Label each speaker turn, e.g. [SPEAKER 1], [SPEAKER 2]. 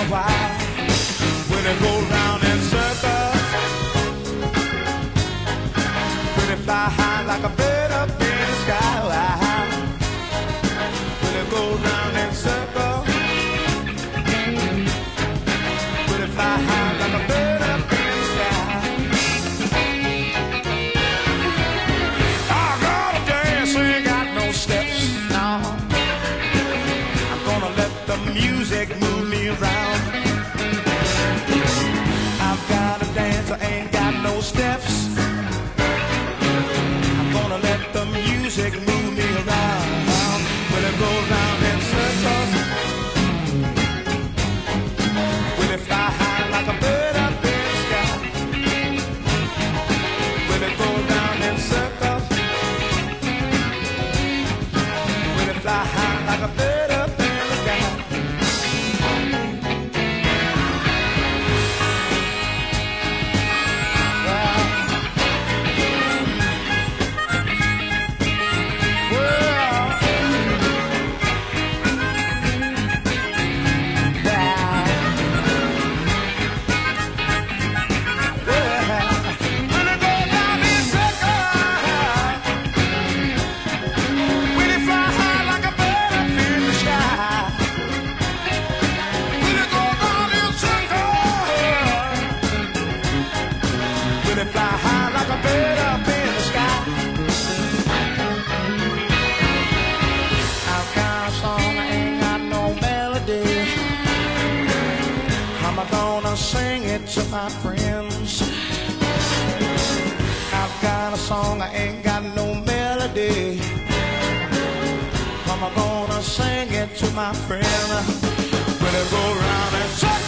[SPEAKER 1] while. When it goes round in circles, when it fly high like a bird up in the sky. When it goes round in circles, when it fly high like a bird up in the sky. I gotta dance, ain't got no steps now. I'm gonna let the music move me around. I've got to dance, I ain't got no steps. I'm gonna let the music move me around. When it goes round in circles, when it fly high like a bird up in the sky. When it goes round in circles, when it fly high like a bird up in the sky. Sing it to my friends. I've got a song, I ain't got no melody. I'm gonna sing it to my friends. When it go round and